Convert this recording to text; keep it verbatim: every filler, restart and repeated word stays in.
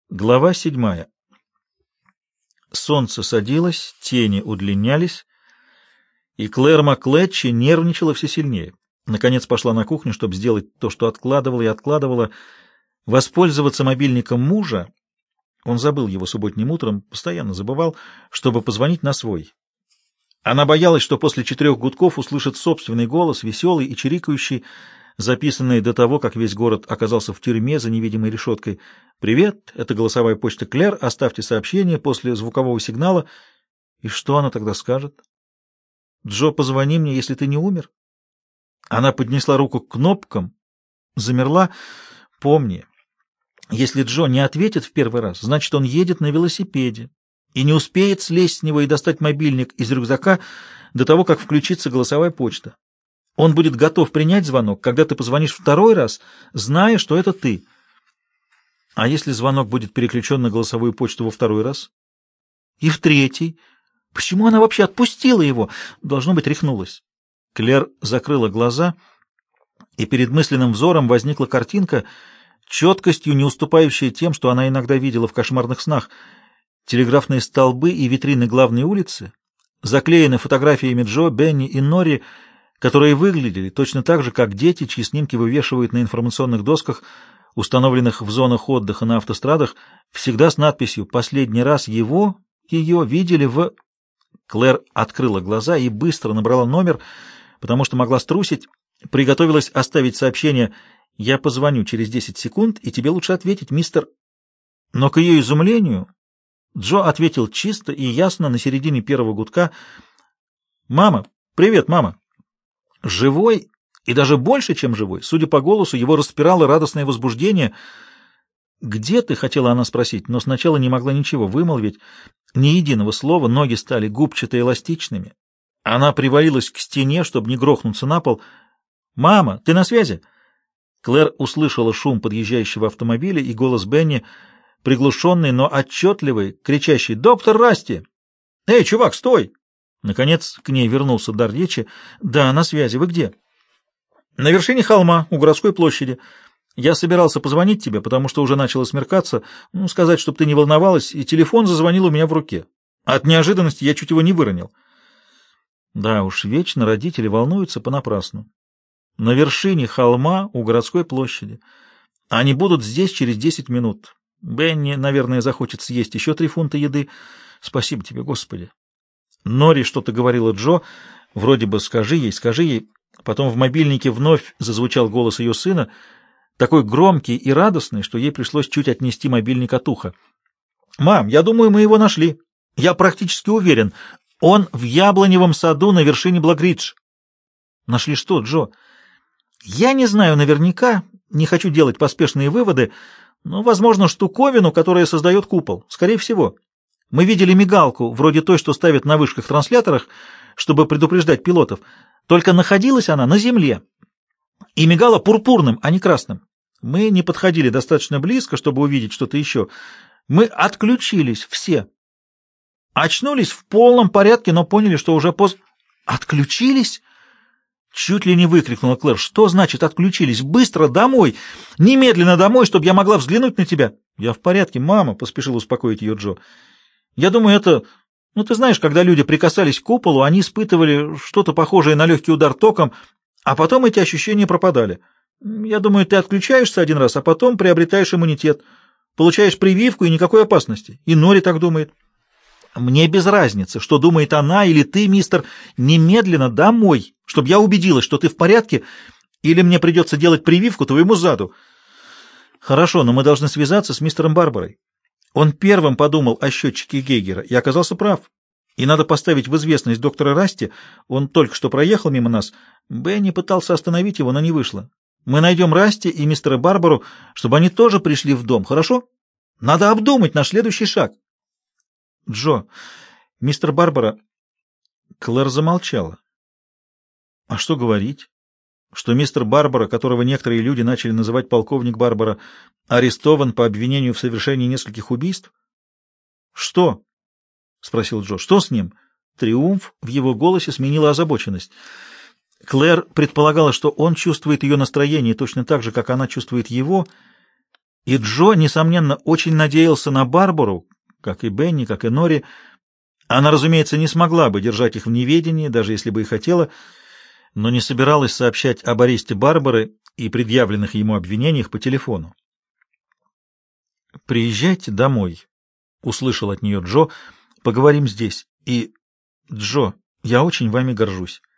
Глава седьмая. Солнце садилось, тени удлинялись, и Клэр Маклетчи нервничала все сильнее. Наконец пошла на кухню, чтобы сделать то, что откладывала и откладывала, воспользоваться мобильником мужа. Он забыл его субботним утром, постоянно забывал, чтобы позвонить на свой. Она боялась, что после четырех гудков услышит собственный голос, веселый и чирикающий, записанный до того, как весь город оказался в тюрьме за невидимой решеткой. «Привет, это голосовая почта Клэр, оставьте сообщение после звукового сигнала». И что она тогда скажет? «Джо, позвони мне, если ты не умер». Она поднесла руку к кнопкам, замерла. «Помни, если Джо не ответит в первый раз, значит, он едет на велосипеде и не успеет слезть с него и достать мобильник из рюкзака до того, как включится голосовая почта. Он будет готов принять звонок, когда ты позвонишь второй раз, зная, что это ты. А если звонок будет переключен на голосовую почту во второй раз? И в третий? Почему она вообще отпустила его? Должно быть, рехнулась». Клэр закрыла глаза, и перед мысленным взором возникла картинка, четкостью не уступающая тем, что она иногда видела в кошмарных снах. Телеграфные столбы и витрины главной улицы заклеены фотографиями Джо, Бенни и Нори, которые выглядели точно так же, как дети, чьи снимки вывешивают на информационных досках, установленных в зонах отдыха на автострадах, всегда с надписью «Последний раз его, ее видели в...» Клэр открыла глаза и быстро набрала номер, потому что могла струсить, приготовилась оставить сообщение «Я позвоню через десять секунд, и тебе лучше ответить, мистер...» Но к ее изумлению Джо ответил чисто и ясно на середине первого гудка: «Мама, привет, мама». Живой, и даже больше, чем живой, судя по голосу, его распирало радостное возбуждение. «Где ты?» — хотела она спросить, но сначала не могла ничего вымолвить, ни единого слова, ноги стали губчато-эластичными. Она привалилась к стене, чтобы не грохнуться на пол. «Мама, ты на связи?» Клэр услышала шум подъезжающего автомобиля и голос Бенни, приглушенный, но отчетливый, кричащий: «Доктор Расти! Эй, чувак, стой!» Наконец к ней вернулся дар речи. «Да, на связи. Вы где?» «На вершине холма, у городской площади. Я собирался позвонить тебе, потому что уже начало смеркаться, ну, сказать, чтобы ты не волновалась, и телефон зазвонил у меня в руке. От неожиданности я чуть его не выронил». Да уж, вечно родители волнуются понапрасну. На вершине холма, у городской площади. Они будут здесь через десять минут. Бенни, наверное, захочет съесть еще три фунта еды. Спасибо тебе, Господи. Нори что-то говорила Джо, вроде бы «скажи ей, скажи ей». Потом в мобильнике вновь зазвучал голос ее сына, такой громкий и радостный, что ей пришлось чуть отнести мобильник от уха. «Мам, я думаю, мы его нашли. Я практически уверен. Он в яблоневом саду на вершине Благридж». «Нашли что, Джо?» «Я не знаю наверняка, не хочу делать поспешные выводы, но, возможно, штуковину, которая создает купол. Скорее всего. Мы видели мигалку, вроде той, что ставят на вышках-трансляторах, чтобы предупреждать пилотов. Только находилась она на земле и мигала пурпурным, а не красным. Мы не подходили достаточно близко, чтобы увидеть что-то еще. Мы отключились все. Очнулись в полном порядке, но поняли, что уже поздно. «Отключились?» Чуть ли не выкрикнула Клэр. «Что значит отключились? Быстро домой! Немедленно домой, чтобы я могла взглянуть на тебя!» «Я в порядке, мама», — поспешил успокоить ее Джо. «Я думаю, это... Ну, ты знаешь, когда люди прикасались к куполу, они испытывали что-то похожее на легкий удар током, а потом эти ощущения пропадали. Я думаю, ты отключаешься один раз, а потом приобретаешь иммунитет, получаешь прививку и никакой опасности. И Нори так думает». «Мне без разницы, что думает она или ты, мистер. Немедленно домой, чтобы я убедилась, что ты в порядке, или мне придется делать прививку твоему заду». «Хорошо, но мы должны связаться с мистером Барбарой. Он первым подумал о счетчике Гейгера и оказался прав. И надо поставить в известность доктора Расти. Он только что проехал мимо нас. Бенни пытался остановить его, но не вышло. Мы найдем Расти и мистера Барбару, чтобы они тоже пришли в дом, хорошо? Надо обдумать наш следующий шаг». «Джо, мистер Барбара...» Клэр замолчала. «А что говорить? Что мистер Барбара, которого некоторые люди начали называть полковник Барбара, арестован по обвинению в совершении нескольких убийств?» «Что?» — спросил Джо. «Что с ним?» Триумф в его голосе сменила озабоченность. Клэр предполагала, что он чувствует ее настроение точно так же, как она чувствует его, И Джо, несомненно, очень надеялся на Барбару, как и Бенни, как и Нори. Она, разумеется, не смогла бы держать их в неведении, даже если бы и хотела, но не собиралась сообщать об аресте Барбары и предъявленных ему обвинениях по телефону. «Приезжайте домой», — услышал от нее Джо, — «поговорим здесь. И, Джо, я очень вами горжусь».